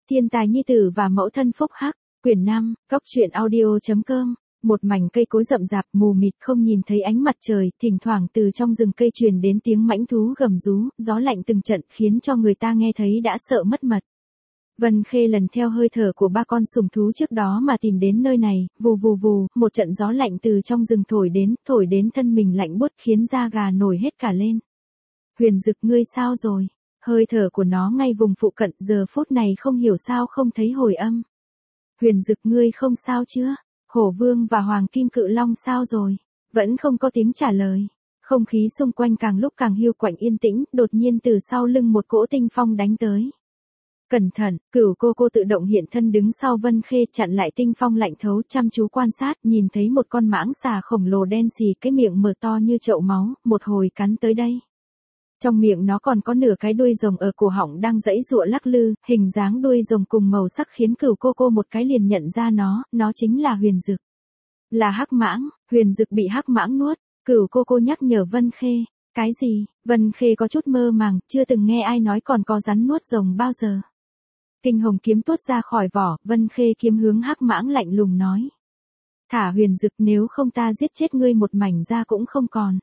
Thiên tài nhi tử và mẫu thân phúc hắc, quyển 5, góc truyện audio.com. Một mảnh cây cối rậm rạp mù mịt không nhìn thấy ánh mặt trời, thỉnh thoảng từ trong rừng cây truyền đến tiếng mãnh thú gầm rú, gió lạnh từng trận khiến cho người ta nghe thấy đã sợ mất mật. Vân Khê lần theo hơi thở của ba con sủng thú trước đó mà tìm đến nơi này, vù vù vù, một trận gió lạnh từ trong rừng thổi đến thân mình lạnh buốt khiến da gà nổi hết cả lên. Huyền Dực, ngươi sao rồi? Hơi thở của nó ngay vùng phụ cận, giờ phút này không hiểu sao không thấy hồi âm. Huyền Dực, ngươi không sao chưa? Hổ Vương và Hoàng Kim Cự Long sao rồi? Vẫn không có tiếng trả lời. Không khí xung quanh càng lúc càng hiu quạnh yên tĩnh, đột nhiên từ sau lưng một cỗ tinh phong đánh tới. Cẩn thận, Cửu cô tự động hiện thân đứng sau Vân Khê chặn lại tinh phong lạnh thấu, chăm chú quan sát, nhìn thấy một con mãng xà khổng lồ đen xì, cái miệng mở to như chậu máu, một hồi cắn tới đây. Trong miệng nó còn có nửa cái đuôi rồng ở cổ họng đang giãy giụa lắc lư, hình dáng đuôi rồng cùng màu sắc khiến Cửu cô một cái liền nhận ra nó chính là Huyền Dực. Là hắc mãng. Huyền Dực bị hắc mãng nuốt. Cửu cô nhắc nhở Vân Khê. Cái gì? Vân Khê có chút mơ màng, chưa từng nghe ai nói còn có rắn nuốt rồng bao giờ. Kinh hồng kiếm tuốt ra khỏi vỏ, Vân Khê kiếm hướng hắc mãng lạnh lùng nói. Thả Huyền Dực, nếu không ta giết chết ngươi một mảnh da cũng không còn.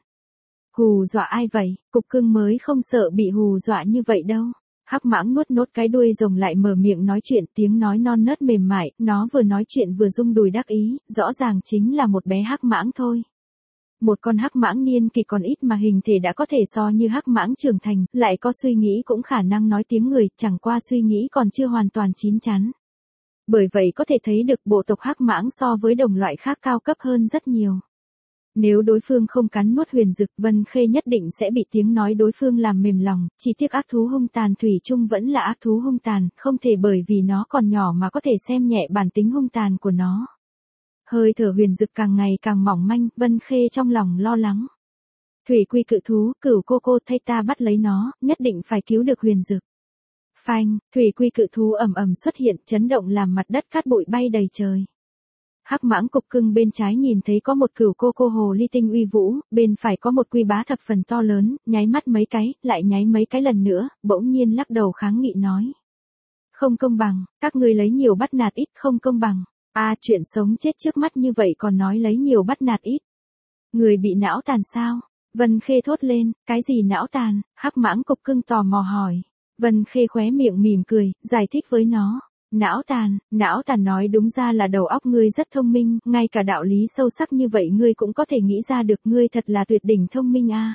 Hù dọa ai vậy? Cục cưng mới không sợ bị hù dọa như vậy đâu. Hắc mãng nuốt nốt cái đuôi rồng lại mở miệng nói chuyện, tiếng nói non nớt mềm mại, nó vừa nói chuyện vừa rung đùi đắc ý, rõ ràng chính là một bé hắc mãng thôi. Một con hắc mãng niên kỷ còn ít mà hình thể đã có thể so như hắc mãng trưởng thành, lại có suy nghĩ cũng khả năng nói tiếng người, chẳng qua suy nghĩ còn chưa hoàn toàn chín chắn. Bởi vậy có thể thấy được bộ tộc hắc mãng so với đồng loại khác cao cấp hơn rất nhiều. Nếu đối phương không cắn nuốt Huyền Dực, Vân Khê nhất định sẽ bị tiếng nói đối phương làm mềm lòng, chỉ tiếc ác thú hung tàn thủy chung vẫn là ác thú hung tàn, không thể bởi vì nó còn nhỏ mà có thể xem nhẹ bản tính hung tàn của nó. Hơi thở Huyền Dực càng ngày càng mỏng manh, Vân Khê trong lòng lo lắng. Thủy quy cự thú, Cửu cô thay ta bắt lấy nó, nhất định phải cứu được Huyền Dực. Phanh, thủy quy cự thú ầm ầm xuất hiện, chấn động làm mặt đất cát bụi bay đầy trời. Hắc mãng cục cưng bên trái nhìn thấy có một Cửu cô hồ ly tinh uy vũ, bên phải có một quy bá thập phần to lớn, nháy mắt mấy cái, lại nháy mấy cái lần nữa, bỗng nhiên lắc đầu kháng nghị nói. Không công bằng, các ngươi lấy nhiều bắt nạt ít, không công bằng. Chuyện sống chết trước mắt như vậy còn nói lấy nhiều bắt nạt ít. Người bị não tàn sao? Vân Khê thốt lên, cái gì não tàn? Hắc mãng cục cưng tò mò hỏi. Vân Khê khóe miệng mỉm cười, giải thích với nó. Não tàn nói đúng ra là đầu óc ngươi rất thông minh, ngay cả đạo lý sâu sắc như vậy ngươi cũng có thể nghĩ ra được, ngươi thật là tuyệt đỉnh thông minh a.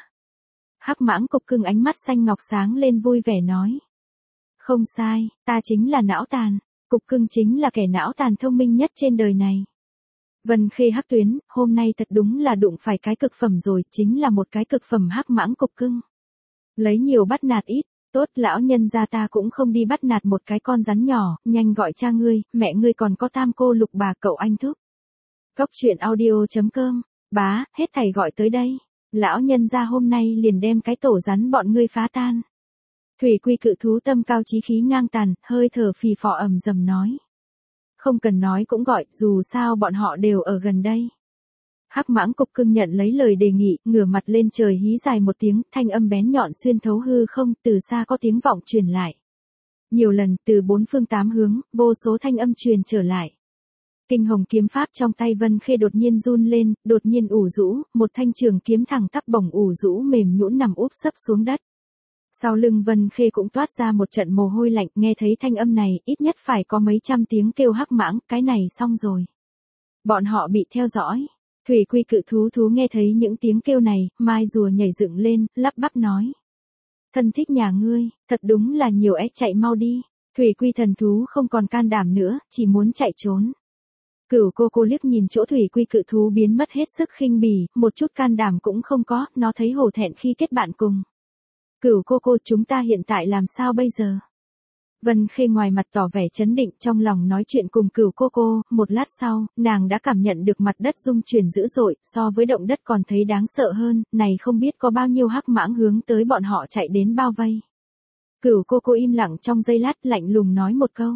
Hắc mãng cục cưng ánh mắt xanh ngọc sáng lên vui vẻ nói. Không sai, ta chính là não tàn, cục cưng chính là kẻ não tàn thông minh nhất trên đời này. Vân Khê hắc tuyến, hôm nay thật đúng là đụng phải cái cực phẩm rồi, chính là một cái cực phẩm hắc mãng cục cưng. Lấy nhiều bắt nạt ít. Tốt, lão nhân gia ta cũng không đi bắt nạt một cái con rắn nhỏ, nhanh gọi cha ngươi, mẹ ngươi còn có tam cô lục bà cậu anh thúc. Góc truyện audio.com, bá, hết thầy gọi tới đây. Lão nhân gia hôm nay liền đem cái tổ rắn bọn ngươi phá tan. Thủy quy cự thú tâm cao chí khí ngang tàn, hơi thở phì phò ầm dầm nói. Không cần nói cũng gọi, dù sao bọn họ đều ở gần đây. Hắc mãng cục cưng nhận lấy lời đề nghị, ngửa mặt lên trời hí dài một tiếng, thanh âm bén nhọn xuyên thấu hư không, từ xa có tiếng vọng truyền lại. Nhiều lần, từ bốn phương tám hướng, vô số thanh âm truyền trở lại. Kinh hồng kiếm pháp trong tay Vân Khê đột nhiên run lên, đột nhiên ủ rũ, một thanh trường kiếm thẳng tắp bổng ủ rũ mềm nhũn nằm úp sấp xuống đất. Sau lưng Vân Khê cũng toát ra một trận mồ hôi lạnh, nghe thấy thanh âm này, ít nhất phải có mấy trăm tiếng kêu hắc mãng, cái này xong rồi. Bọn họ bị theo dõi. Thủy quy cự thú nghe thấy những tiếng kêu này, mai rùa nhảy dựng lên, lắp bắp nói. Thân thích nhà ngươi, thật đúng là nhiều chạy mau đi. Thủy quy thần thú không còn can đảm nữa, chỉ muốn chạy trốn. Cửu cô liếc nhìn chỗ thủy quy cự thú biến mất hết sức khinh bỉ, một chút can đảm cũng không có, nó thấy hổ thẹn khi kết bạn cùng. Cửu cô, chúng ta hiện tại làm sao bây giờ? Vân Khê ngoài mặt tỏ vẻ chấn định, trong lòng nói chuyện cùng Cửu cô, một lát sau, nàng đã cảm nhận được mặt đất rung chuyển dữ dội, so với động đất còn thấy đáng sợ hơn, này không biết có bao nhiêu hắc mãng hướng tới bọn họ chạy đến bao vây. Cửu cô im lặng trong giây lát, lạnh lùng nói một câu.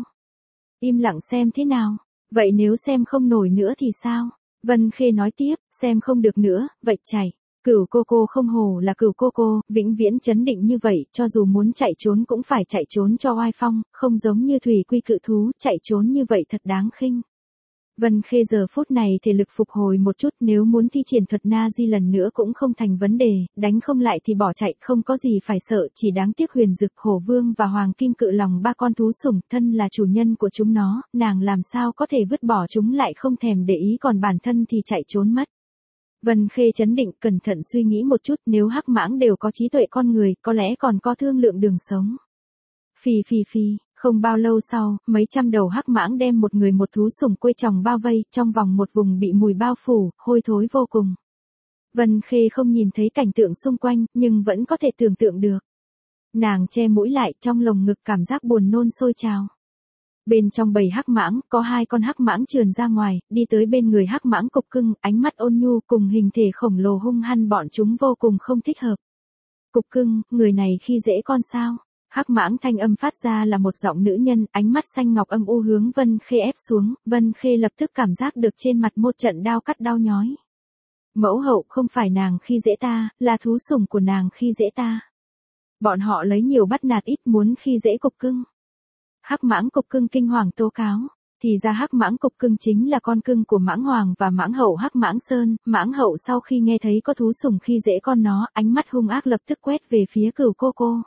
Im lặng xem thế nào? Vậy nếu xem không nổi nữa thì sao? Vân Khê nói tiếp, xem không được nữa, vậy chạy. Cửu cô cô không hổ là cửu cô cô, vĩnh viễn chấn định như vậy, cho dù muốn chạy trốn cũng phải chạy trốn cho oai phong, không giống như thủy quy cự thú, chạy trốn như vậy thật đáng khinh. Vân Khê giờ phút này thể lực phục hồi một chút, nếu muốn thi triển thuật na di lần nữa cũng không thành vấn đề, đánh không lại thì bỏ chạy, không có gì phải sợ, chỉ đáng tiếc Huyền Dực, Hổ Vương và Hoàng Kim Cự Long ba con thú sủng, thân là chủ nhân của chúng nó, nàng làm sao có thể vứt bỏ chúng lại không thèm để ý, còn bản thân thì chạy trốn mất. Vân Khê chấn định, cẩn thận suy nghĩ một chút, nếu hắc mãng đều có trí tuệ con người, có lẽ còn có thương lượng đường sống. Phì phì phì, không bao lâu sau, mấy trăm đầu hắc mãng đem một người một thú sủng quây chồng bao vây, trong vòng một vùng bị mùi bao phủ, hôi thối vô cùng. Vân Khê không nhìn thấy cảnh tượng xung quanh, nhưng vẫn có thể tưởng tượng được. Nàng che mũi lại, trong lồng ngực cảm giác buồn nôn sôi trào. Bên trong bầy hắc mãng, có 2 con hắc mãng trườn ra ngoài, đi tới bên người hắc mãng Cục Cưng, ánh mắt ôn nhu cùng hình thể khổng lồ hung hăng, bọn chúng vô cùng không thích hợp. Cục Cưng, người này khi dễ con sao? Hắc mãng thanh âm phát ra là một giọng nữ nhân, ánh mắt xanh ngọc âm u hướng Vân Khê ép xuống, Vân Khê lập tức cảm giác được trên mặt một trận đau cắt đau nhói. Mẫu hậu, không phải nàng khi dễ ta, là thú sủng của nàng khi dễ ta. Bọn họ lấy nhiều bắt nạt ít, muốn khi dễ Cục Cưng. Hắc mãng Cục Cưng kinh hoàng tố cáo, thì ra hắc mãng Cục Cưng chính là con cưng của mãng hoàng và mãng hậu Hắc Mãng Sơn. Mãng hậu sau khi nghe thấy có thú sủng khi dễ con nó, ánh mắt hung ác lập tức quét về phía Cửu cô cô.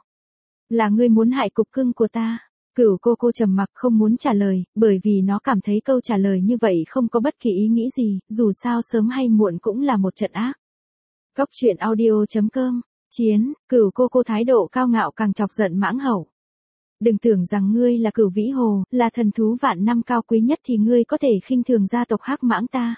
Là ngươi muốn hại Cục Cưng của ta? Cửu cô cô trầm mặc không muốn trả lời, bởi vì nó cảm thấy câu trả lời như vậy không có bất kỳ ý nghĩ gì, dù sao sớm hay muộn cũng là một trận ác. Góc truyện audio.com, chiến, Cửu cô cô thái độ cao ngạo càng chọc giận mãng hậu. Đừng tưởng rằng ngươi là Cửu Vĩ Hồ, là thần thú vạn năm cao quý nhất thì ngươi có thể khinh thường gia tộc Hắc Mãng ta.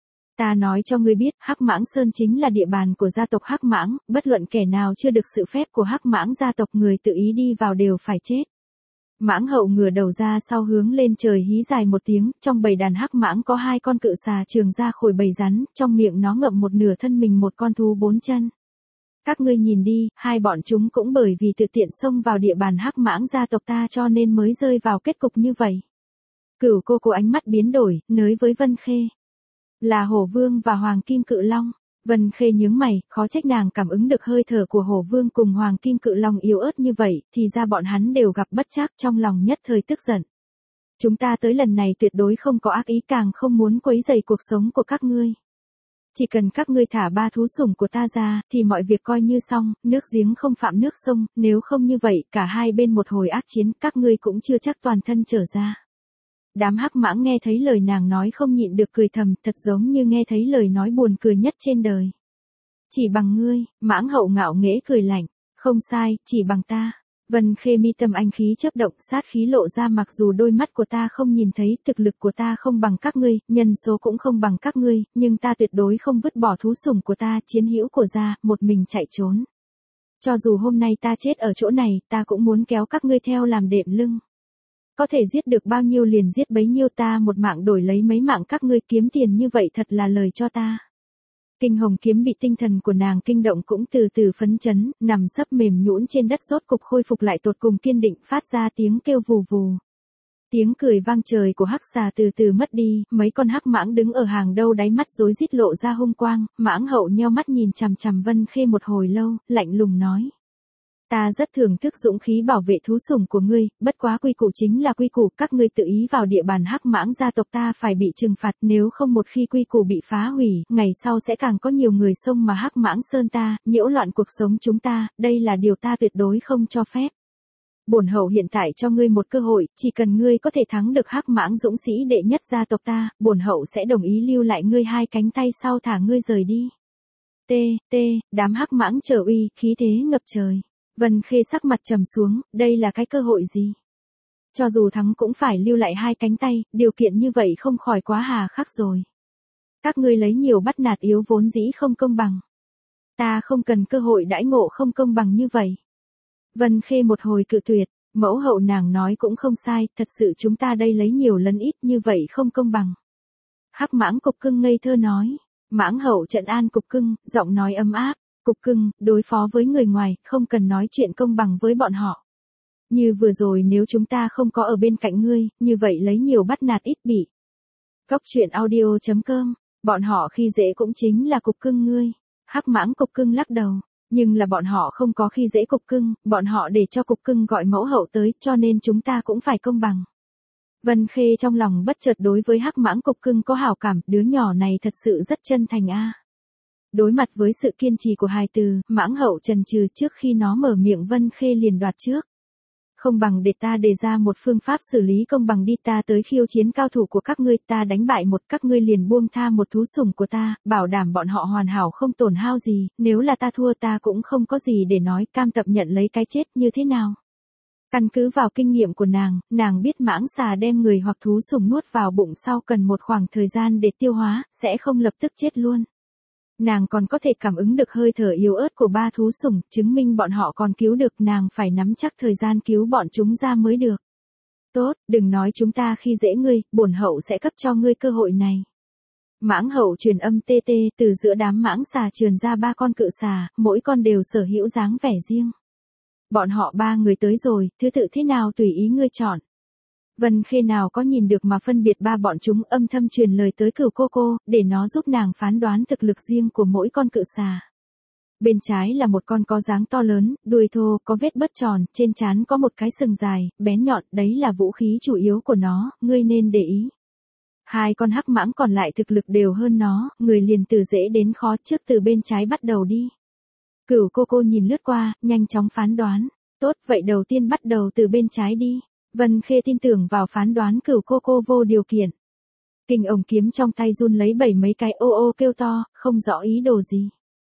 Ta nói cho ngươi biết, Hắc Mãng Sơn chính là địa bàn của gia tộc Hắc Mãng, bất luận kẻ nào chưa được sự phép của Hắc Mãng gia tộc người tự ý đi vào đều phải chết. Mãng hậu ngửa đầu ra sau hướng lên trời hí dài một tiếng, trong bầy đàn Hắc Mãng có 2 con cự xà trường ra khỏi bầy rắn, trong miệng nó ngậm một nửa thân mình một con thú 4 chân. Các ngươi nhìn đi, 2 bọn chúng cũng bởi vì tự tiện xông vào địa bàn Hắc Mãng gia tộc ta cho nên mới rơi vào kết cục như vậy. Cửu cô cô ánh mắt biến đổi, nới với Vân Khê. Là Hổ Vương và Hoàng Kim Cự Long. Vân Khê nhướng mày, khó trách nàng cảm ứng được hơi thở của Hổ Vương cùng Hoàng Kim Cự Long yếu ớt như vậy, thì ra bọn hắn đều gặp bất trắc, trong lòng nhất thời tức giận. Chúng ta tới lần này tuyệt đối không có ác ý, càng không muốn quấy rầy cuộc sống của các ngươi. Chỉ cần các ngươi thả 3 thú sủng của ta ra, thì mọi việc coi như xong, nước giếng không phạm nước sông, nếu không như vậy, cả hai bên một hồi ác chiến, các ngươi cũng chưa chắc toàn thân trở ra. Đám hắc mãng nghe thấy lời nàng nói không nhịn được cười thầm, thật giống như nghe thấy lời nói buồn cười nhất trên đời. Chỉ bằng ngươi, mãng hậu ngạo nghễ cười lạnh, không sai, chỉ bằng ta. Vân Khê mi tâm anh khí chớp động, sát khí lộ ra, mặc dù đôi mắt của ta không nhìn thấy, thực lực của ta không bằng các ngươi, nhân số cũng không bằng các ngươi, nhưng ta tuyệt đối không vứt bỏ thú sủng của ta, chiến hữu của gia, một mình chạy trốn. Cho dù hôm nay ta chết ở chỗ này, ta cũng muốn kéo các ngươi theo làm đệm lưng. Có thể giết được bao nhiêu liền giết bấy nhiêu, ta một mạng đổi lấy mấy mạng các ngươi, kiếm tiền như vậy thật là lời cho ta. Kinh hồng kiếm bị tinh thần của nàng kinh động cũng từ từ phấn chấn, nằm sấp mềm nhũn trên đất rốt cục khôi phục lại tột cùng kiên định, phát ra tiếng kêu vù vù. Tiếng cười vang trời của hắc xà từ từ mất đi, mấy con hắc mãng đứng ở hàng đầu đáy mắt rối rít lộ ra hung quang, mãng hậu nheo mắt nhìn chằm chằm Vân Khê một hồi lâu, lạnh lùng nói. Ta rất thưởng thức dũng khí bảo vệ thú sủng của ngươi, bất quá quy củ chính là quy củ, các ngươi tự ý vào địa bàn Hắc Mãng gia tộc ta phải bị trừng phạt, nếu không một khi quy củ bị phá hủy, ngày sau sẽ càng có nhiều người xông mà Hắc Mãng Sơn ta, nhiễu loạn cuộc sống chúng ta, đây là điều ta tuyệt đối không cho phép. Bổn hậu hiện tại cho ngươi một cơ hội, chỉ cần ngươi có thể thắng được Hắc Mãng dũng sĩ đệ nhất gia tộc ta, bổn hậu sẽ đồng ý lưu lại ngươi 2 cánh tay sau thả ngươi rời đi. Đám Hắc Mãng trở uy, khí thế ngập trời. Vân Khê sắc mặt trầm xuống, đây là cái cơ hội gì? Cho dù thắng cũng phải lưu lại 2 cánh tay, điều kiện như vậy không khỏi quá hà khắc rồi. Các ngươi lấy nhiều bắt nạt yếu vốn dĩ không công bằng. Ta không cần cơ hội đãi ngộ không công bằng như vậy. Vân Khê một hồi cự tuyệt, mẫu hậu nàng nói cũng không sai, thật sự chúng ta đây lấy nhiều lấn ít như vậy không công bằng. Hắc Mãng Cục Cưng ngây thơ nói, Mãng hậu trấn an Cục Cưng, giọng nói ấm áp. Cục Cưng, đối phó với người ngoài, không cần nói chuyện công bằng với bọn họ. Như vừa rồi nếu chúng ta không có ở bên cạnh ngươi, như vậy lấy nhiều bắt nạt ít bị. Góc truyện audio.com, bọn họ khi dễ cũng chính là Cục Cưng ngươi. Hắc Mãng Cục Cưng lắc đầu, nhưng là bọn họ không có khi dễ Cục Cưng, bọn họ để cho Cục Cưng gọi mẫu hậu tới, cho nên chúng ta cũng phải công bằng. Vân Khê trong lòng bất chợt đối với Hắc Mãng Cục Cưng có hảo cảm, đứa nhỏ này thật sự rất chân thành a. Đối mặt với sự kiên trì của hài từ, Mãng Hậu chần chừ trước khi nó mở miệng Vân Khê liền đoạt trước. Không bằng để ta đề ra một phương pháp xử lý công bằng đi, ta tới khiêu chiến cao thủ của các ngươi, ta đánh bại một các ngươi liền buông tha một thú sủng của ta, bảo đảm bọn họ hoàn hảo không tổn hao gì, nếu là ta thua ta cũng không có gì để nói, cam tập nhận lấy cái chết như thế nào. Căn cứ vào kinh nghiệm của nàng biết mãng xà đem người hoặc thú sủng nuốt vào bụng sau cần một khoảng thời gian để tiêu hóa, sẽ không lập tức chết luôn. Nàng còn có thể cảm ứng được hơi thở yếu ớt của ba thú sủng, chứng minh bọn họ còn cứu được, nàng phải nắm chắc thời gian cứu bọn chúng ra mới được. Tốt, đừng nói chúng ta khi dễ ngươi, bổn hậu sẽ cấp cho ngươi cơ hội này. Mãng Hậu truyền âm tê tê, từ giữa đám mãng xà trườn ra ba con cự xà, mỗi con đều sở hữu dáng vẻ riêng. Bọn họ ba người tới rồi, thứ tự thế nào tùy ý ngươi chọn. Vân Khê nào có nhìn được mà phân biệt ba bọn chúng, âm thầm truyền lời tới Cửu cô, để nó giúp nàng phán đoán thực lực riêng của mỗi con cự xà. Bên trái là một con có dáng to lớn, đuôi thô, có vết bớt tròn, trên trán có một cái sừng dài, bén nhọn, đấy là vũ khí chủ yếu của nó, ngươi nên để ý. Hai con hắc mãng còn lại thực lực đều hơn nó, người liền từ dễ đến khó, trước từ bên trái bắt đầu đi. Cửu cô nhìn lướt qua, nhanh chóng phán đoán. Tốt, vậy đầu tiên bắt đầu từ bên trái đi. Vân Khê tin tưởng vào phán đoán Cửu cô vô điều kiện. Kình ổng kiếm trong tay run lấy bảy mấy cái ô ô kêu to, không rõ ý đồ gì.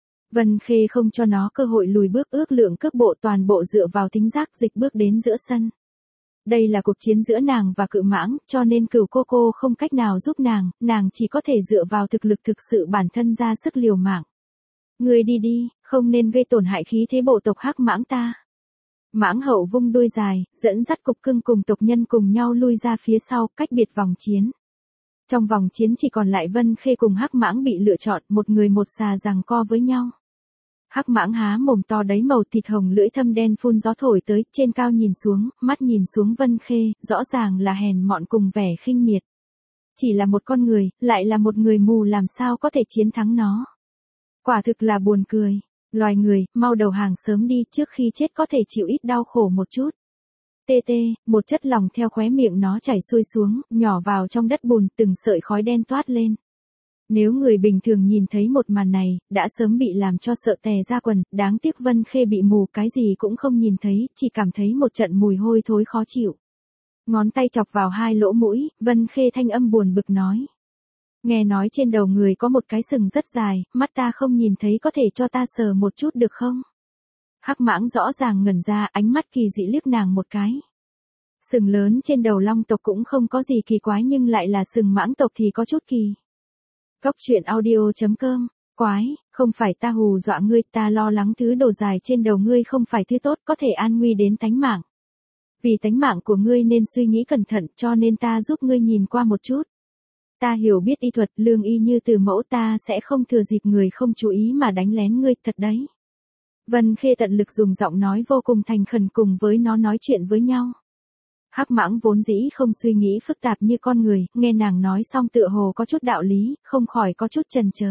Vân Khê không cho nó cơ hội lùi bước, ước lượng cước bộ, toàn bộ dựa vào thính giác dịch bước đến giữa sân. Đây là cuộc chiến giữa nàng và cự mãng, cho nên Cửu cô không cách nào giúp nàng chỉ có thể dựa vào thực lực thực sự bản thân ra sức liều mạng. Ngươi đi đi, không nên gây tổn hại khí thế bộ tộc hắc mãng ta. Mãng Hậu vung đuôi dài, dẫn dắt Cục Cưng cùng tộc nhân cùng nhau lui ra phía sau, cách biệt vòng chiến. Trong vòng chiến chỉ còn lại Vân Khê cùng hắc mãng bị lựa chọn, một người một xà giằng co với nhau. Hắc mãng há mồm to đấy màu thịt hồng, lưỡi thâm đen phun gió thổi tới, trên cao nhìn xuống, mắt nhìn xuống Vân Khê, rõ ràng là hèn mọn cùng vẻ khinh miệt. Chỉ là một con người, lại là một người mù, làm sao có thể chiến thắng nó. Quả thực là buồn cười. Loài người, mau đầu hàng sớm đi, trước khi chết có thể chịu ít đau khổ một chút. Tê tê, một chất lỏng theo khóe miệng nó chảy xuôi xuống, nhỏ vào trong đất bùn, từng sợi khói đen toát lên. Nếu người bình thường nhìn thấy một màn này, đã sớm bị làm cho sợ tè ra quần, đáng tiếc Vân Khê bị mù, cái gì cũng không nhìn thấy, chỉ cảm thấy một trận mùi hôi thối khó chịu. Ngón tay chọc vào hai lỗ mũi, Vân Khê thanh âm buồn bực nói. Nghe nói trên đầu người có một cái sừng rất dài, mắt ta không nhìn thấy, có thể cho ta sờ một chút được không? Hắc mãng rõ ràng ngẩn ra, ánh mắt kỳ dị liếc nàng một cái. Sừng lớn trên đầu long tộc cũng không có gì kỳ quái, nhưng lại là sừng mãng tộc thì có chút kỳ. Góc truyện audio.com, quái, không phải ta hù dọa ngươi, ta lo lắng thứ đồ dài trên đầu ngươi không phải thứ tốt, có thể an nguy đến tánh mạng. Vì tánh mạng của ngươi nên suy nghĩ cẩn thận, cho nên ta giúp ngươi nhìn qua một chút. Ta hiểu biết y thuật, lương y như từ mẫu, ta sẽ không thừa dịp người không chú ý mà đánh lén ngươi, thật đấy. Vân Khê tận lực dùng giọng nói vô cùng thành khẩn cùng với nó nói chuyện với nhau. Hắc mãng vốn dĩ không suy nghĩ phức tạp như con người, nghe nàng nói xong tựa hồ có chút đạo lý, không khỏi có chút chần chờ.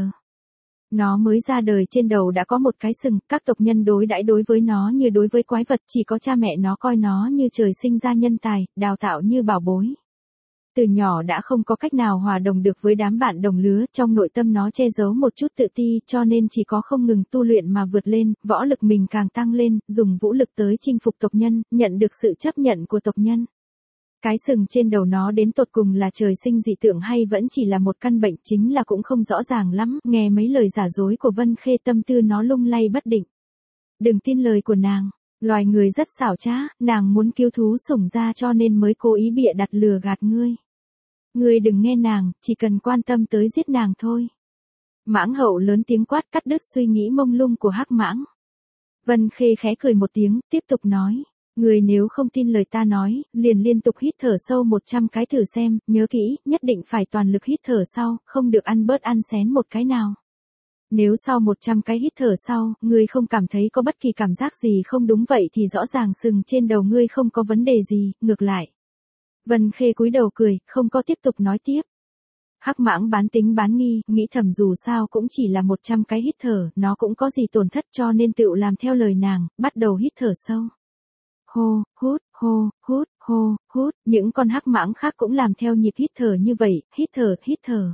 Nó mới ra đời trên đầu đã có một cái sừng, các tộc nhân đối đãi đối với nó như đối với quái vật, chỉ có cha mẹ nó coi nó như trời sinh ra nhân tài, đào tạo như bảo bối. Từ nhỏ đã không có cách nào hòa đồng được với đám bạn đồng lứa, trong nội tâm nó che giấu một chút tự ti, cho nên chỉ có không ngừng tu luyện mà vượt lên, võ lực mình càng tăng lên, dùng vũ lực tới chinh phục tộc nhân, nhận được sự chấp nhận của tộc nhân. Cái sừng trên đầu nó đến tột cùng là trời sinh dị tượng hay vẫn chỉ là một căn bệnh, chính là cũng không rõ ràng lắm, nghe mấy lời giả dối của Vân Khê tâm tư nó lung lay bất định. Đừng tin lời của nàng, loài người rất xảo trá, nàng muốn cứu thú sủng ra cho nên mới cố ý bịa đặt lừa gạt ngươi. Ngươi đừng nghe nàng, chỉ cần quan tâm tới giết nàng thôi. Mãng Hậu lớn tiếng quát, cắt đứt suy nghĩ mông lung của hắc mãng. Vân Khê khẽ cười một tiếng, tiếp tục nói. Ngươi nếu không tin lời ta nói, liền liên tục hít thở sâu 100 cái thử xem, nhớ kỹ, nhất định phải toàn lực hít thở sau, không được ăn bớt ăn xén một cái nào. Nếu sau 100 cái hít thở sau, ngươi không cảm thấy có bất kỳ cảm giác gì không đúng vậy thì rõ ràng sừng trên đầu ngươi không có vấn đề gì, ngược lại. Vân Khê cúi đầu cười, không có tiếp tục nói tiếp. Hắc mãng bán tính bán nghi, nghĩ thầm dù sao cũng chỉ là 100 cái hít thở, nó cũng có gì tổn thất cho nên tựu làm theo lời nàng, bắt đầu hít thở sâu. Hô, hút, hô, hút, những con hắc mãng khác cũng làm theo nhịp hít thở như vậy, hít thở.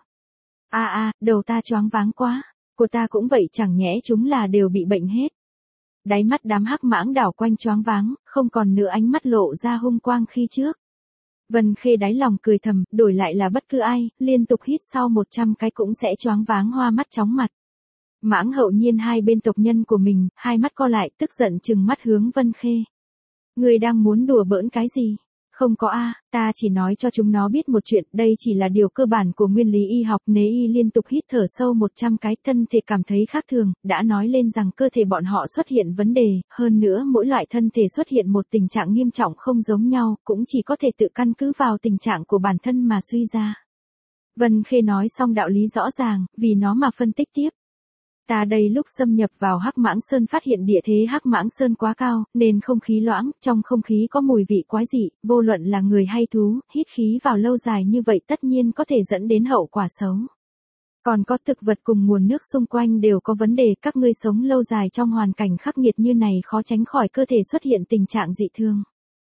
Đầu ta choáng váng quá, của ta cũng vậy chẳng nhẽ chúng là đều bị bệnh hết. Đáy mắt đám hắc mãng đảo quanh choáng váng, không còn nữa ánh mắt lộ ra hung quang khi trước. Vân Khê đáy lòng cười thầm, đổi lại là bất cứ ai, liên tục hít sau 100 cái cũng sẽ choáng váng hoa mắt chóng mặt. Mãng Hậu Nhiên hai bên tộc nhân của mình, hai mắt co lại, tức giận trừng mắt hướng Vân Khê. Ngươi đang muốn đùa bỡn cái gì? Không có ta chỉ nói cho chúng nó biết một chuyện, đây chỉ là điều cơ bản của nguyên lý y học. Nếu y liên tục hít thở sâu 100 cái, thân thể cảm thấy khác thường, đã nói lên rằng cơ thể bọn họ xuất hiện vấn đề, hơn nữa mỗi loại thân thể xuất hiện một tình trạng nghiêm trọng không giống nhau, cũng chỉ có thể tự căn cứ vào tình trạng của bản thân mà suy ra. Vân Khê nói xong đạo lý rõ ràng, vì nó mà phân tích tiếp. Ta đây lúc xâm nhập vào Hắc Mãng Sơn phát hiện địa thế Hắc Mãng Sơn quá cao, nên không khí loãng, trong không khí có mùi vị quái dị, vô luận là người hay thú, hít khí vào lâu dài như vậy tất nhiên có thể dẫn đến hậu quả xấu. Còn có thực vật cùng nguồn nước xung quanh đều có vấn đề, các ngươi sống lâu dài trong hoàn cảnh khắc nghiệt như này khó tránh khỏi cơ thể xuất hiện tình trạng dị thường.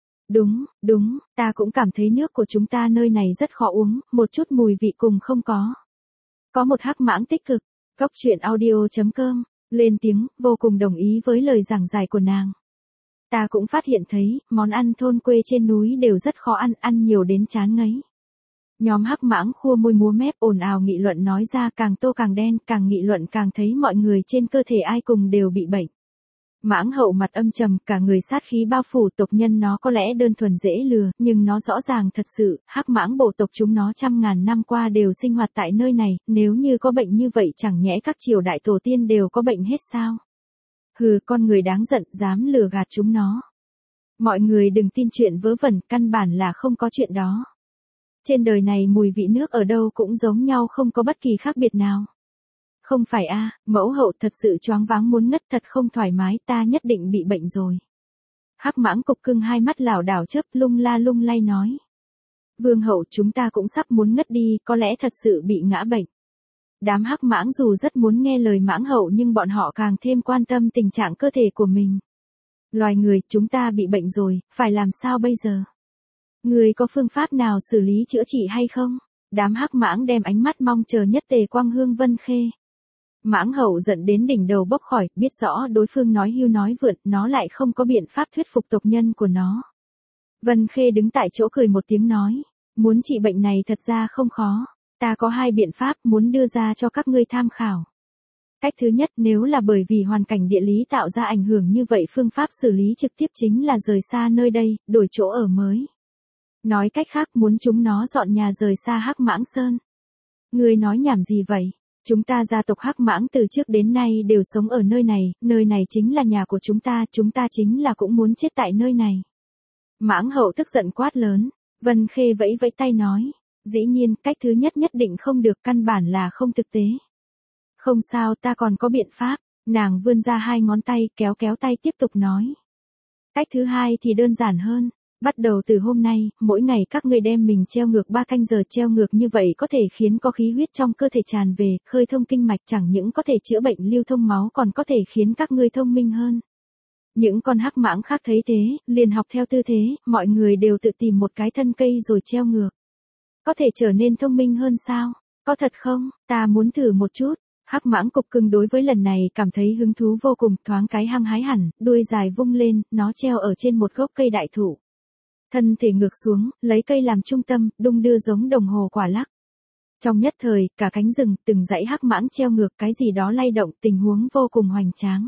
Đúng, ta cũng cảm thấy nước của chúng ta nơi này rất khó uống, một chút mùi vị cùng không có. Có một hắc mãng tích cực. Cốc truyện audio.com, lên tiếng, vô cùng đồng ý với lời giảng giải của nàng. Ta cũng phát hiện thấy, món ăn thôn quê trên núi đều rất khó ăn, ăn nhiều đến chán ngấy. Nhóm hắc mãng khua môi múa mép ồn ào nghị luận nói ra càng tô càng đen, càng nghị luận càng thấy mọi người trên cơ thể ai cùng đều bị bệnh. Mãng Hậu mặt âm trầm, cả người sát khí bao phủ, tộc nhân nó có lẽ đơn thuần dễ lừa, nhưng nó rõ ràng thật sự, hắc mãng bộ tộc chúng nó trăm ngàn năm qua đều sinh hoạt tại nơi này, nếu như có bệnh như vậy chẳng nhẽ các triều đại tổ tiên đều có bệnh hết sao? Hừ, con người đáng giận, dám lừa gạt chúng nó. Mọi người đừng tin chuyện vớ vẩn, căn bản là không có chuyện đó. Trên đời này mùi vị nước ở đâu cũng giống nhau, không có bất kỳ khác biệt nào. Không phải mẫu hậu thật sự choáng váng muốn ngất, thật không thoải mái, ta nhất định bị bệnh rồi. Hắc mãng cục cưng hai mắt lảo đảo chớp lung la lung lay nói. Vương hậu, chúng ta cũng sắp muốn ngất đi, có lẽ thật sự bị ngã bệnh. Đám hắc mãng dù rất muốn nghe lời mãng hậu nhưng bọn họ càng thêm quan tâm tình trạng cơ thể của mình. Loài người, chúng ta bị bệnh rồi, phải làm sao bây giờ? Người có phương pháp nào xử lý chữa trị hay không? Đám hắc mãng đem ánh mắt mong chờ nhất tề quang hướng Vân Khê. Mãng Hậu giận đến đỉnh đầu bốc khỏi, biết rõ đối phương nói hưu nói vượn, nó lại không có biện pháp thuyết phục tộc nhân của nó. Vân Khê đứng tại chỗ cười một tiếng nói, muốn trị bệnh này thật ra không khó, ta có hai biện pháp muốn đưa ra cho các ngươi tham khảo. Cách thứ nhất, nếu là bởi vì hoàn cảnh địa lý tạo ra ảnh hưởng như vậy, phương pháp xử lý trực tiếp chính là rời xa nơi đây, đổi chỗ ở mới. Nói cách khác, muốn chúng nó dọn nhà rời xa Hắc Mãng Sơn. Ngươi nói nhảm gì vậy? Chúng ta gia tộc Hắc Mãng từ trước đến nay đều sống ở nơi này chính là nhà của chúng ta chính là cũng muốn chết tại nơi này. Mãng Hậu tức giận quát lớn, Vân Khê vẫy vẫy tay nói, dĩ nhiên, cách thứ nhất nhất định không được, căn bản là không thực tế. Không sao, ta còn có biện pháp, nàng vươn ra hai ngón tay, kéo tay tiếp tục nói. Cách thứ hai thì đơn giản hơn. Bắt đầu từ hôm nay, mỗi ngày các ngươi đem mình treo ngược 3 canh giờ, treo ngược như vậy có thể khiến có khí huyết trong cơ thể tràn về, khơi thông kinh mạch, chẳng những có thể chữa bệnh lưu thông máu còn có thể khiến các ngươi thông minh hơn. Những con hắc mãng khác thấy thế, liền học theo tư thế, mọi người đều tự tìm một cái thân cây rồi treo ngược. Có thể trở nên thông minh hơn sao? Có thật không? Ta muốn thử một chút. Hắc mãng cục cưng đối với lần này cảm thấy hứng thú vô cùng, thoáng cái hăng hái hẳn, đuôi dài vung lên, nó treo ở trên một gốc cây đại thụ. Thân thể ngược xuống, lấy cây làm trung tâm, đung đưa giống đồng hồ quả lắc. Trong nhất thời, cả cánh rừng, từng dãy hắc mãng treo ngược, cái gì đó lay động, tình huống vô cùng hoành tráng.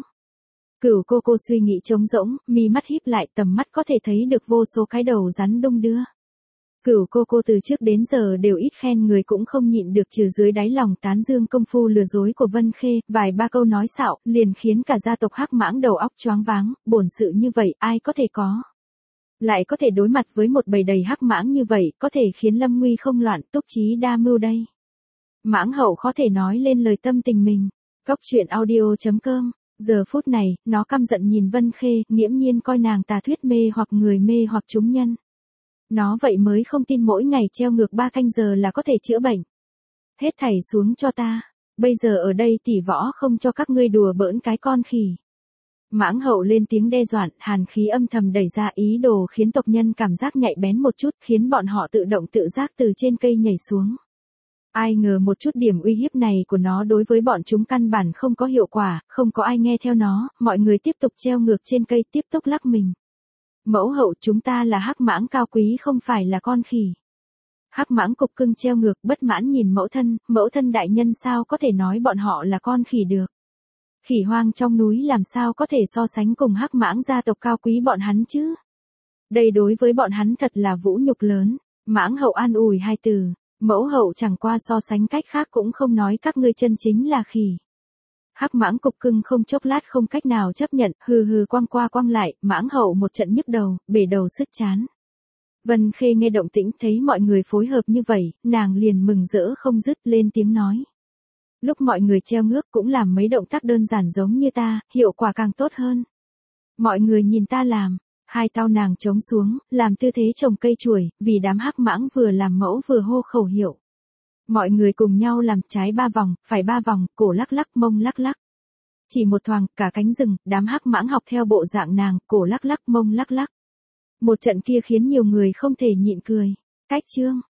Cửu cô suy nghĩ trống rỗng, mi mắt híp lại, tầm mắt có thể thấy được vô số cái đầu rắn đung đưa. Cửu cô từ trước đến giờ đều ít khen người, cũng không nhịn được trừ dưới đáy lòng tán dương công phu lừa dối của Vân Khê, vài ba câu nói xạo, liền khiến cả gia tộc hắc mãng đầu óc choáng váng, bổn sự như vậy ai có thể có. Lại có thể đối mặt với một bầy đầy hắc mãng như vậy, có thể khiến lâm nguy không loạn, túc trí đa mưu đây. Mãng Hậu khó thể nói lên lời tâm tình mình. Cốc truyện audio.com, giờ phút này, nó căm giận nhìn Vân Khê, nghiễm nhiên coi nàng tà thuyết mê hoặc người mê hoặc chúng nhân. Nó vậy mới không tin mỗi ngày treo ngược 3 canh giờ là có thể chữa bệnh. Hết thảy xuống cho ta. Bây giờ ở đây tỷ võ không cho các ngươi đùa bỡn cái con khỉ. Mãng hậu lên tiếng đe dọa, hàn khí âm thầm đẩy ra ý đồ khiến tộc nhân cảm giác nhạy bén một chút, khiến bọn họ tự động tự giác từ trên cây nhảy xuống. Ai ngờ một chút điểm uy hiếp này của nó đối với bọn chúng căn bản không có hiệu quả, không có ai nghe theo nó, mọi người tiếp tục treo ngược trên cây tiếp tục lắc mình. Mẫu hậu, chúng ta là hắc mãng cao quý không phải là con khỉ. Hắc mãng cục cưng treo ngược bất mãn nhìn mẫu thân đại nhân sao có thể nói bọn họ là con khỉ được. Khỉ hoang trong núi làm sao có thể so sánh cùng hắc mãng gia tộc cao quý bọn hắn chứ. Đây đối với bọn hắn thật là vũ nhục lớn. Mãng hậu an ủi hai từ, mẫu hậu chẳng qua so sánh cách khác cũng không nói các ngươi chân chính là khỉ. Hắc mãng cục cưng không chốc lát không cách nào chấp nhận, hừ hừ quăng qua quăng lại, mãng hậu một trận nhức đầu, bể đầu sứt chán. Vân Khê nghe động tĩnh thấy mọi người phối hợp như vậy, nàng liền mừng rỡ không dứt lên tiếng nói. Lúc mọi người treo ngước cũng làm mấy động tác đơn giản giống như ta, hiệu quả càng tốt hơn. Mọi người nhìn ta làm, hai tao nàng trống xuống, làm tư thế trồng cây chuổi, vì đám hắc mãng vừa làm mẫu vừa hô khẩu hiệu. Mọi người cùng nhau làm trái 3 vòng, phải 3 vòng, cổ lắc lắc, mông lắc lắc. Chỉ một thoáng, cả cánh rừng, đám hắc mãng học theo bộ dạng nàng, cổ lắc lắc, mông lắc lắc. Một trận kia khiến nhiều người không thể nhịn cười. Cách chương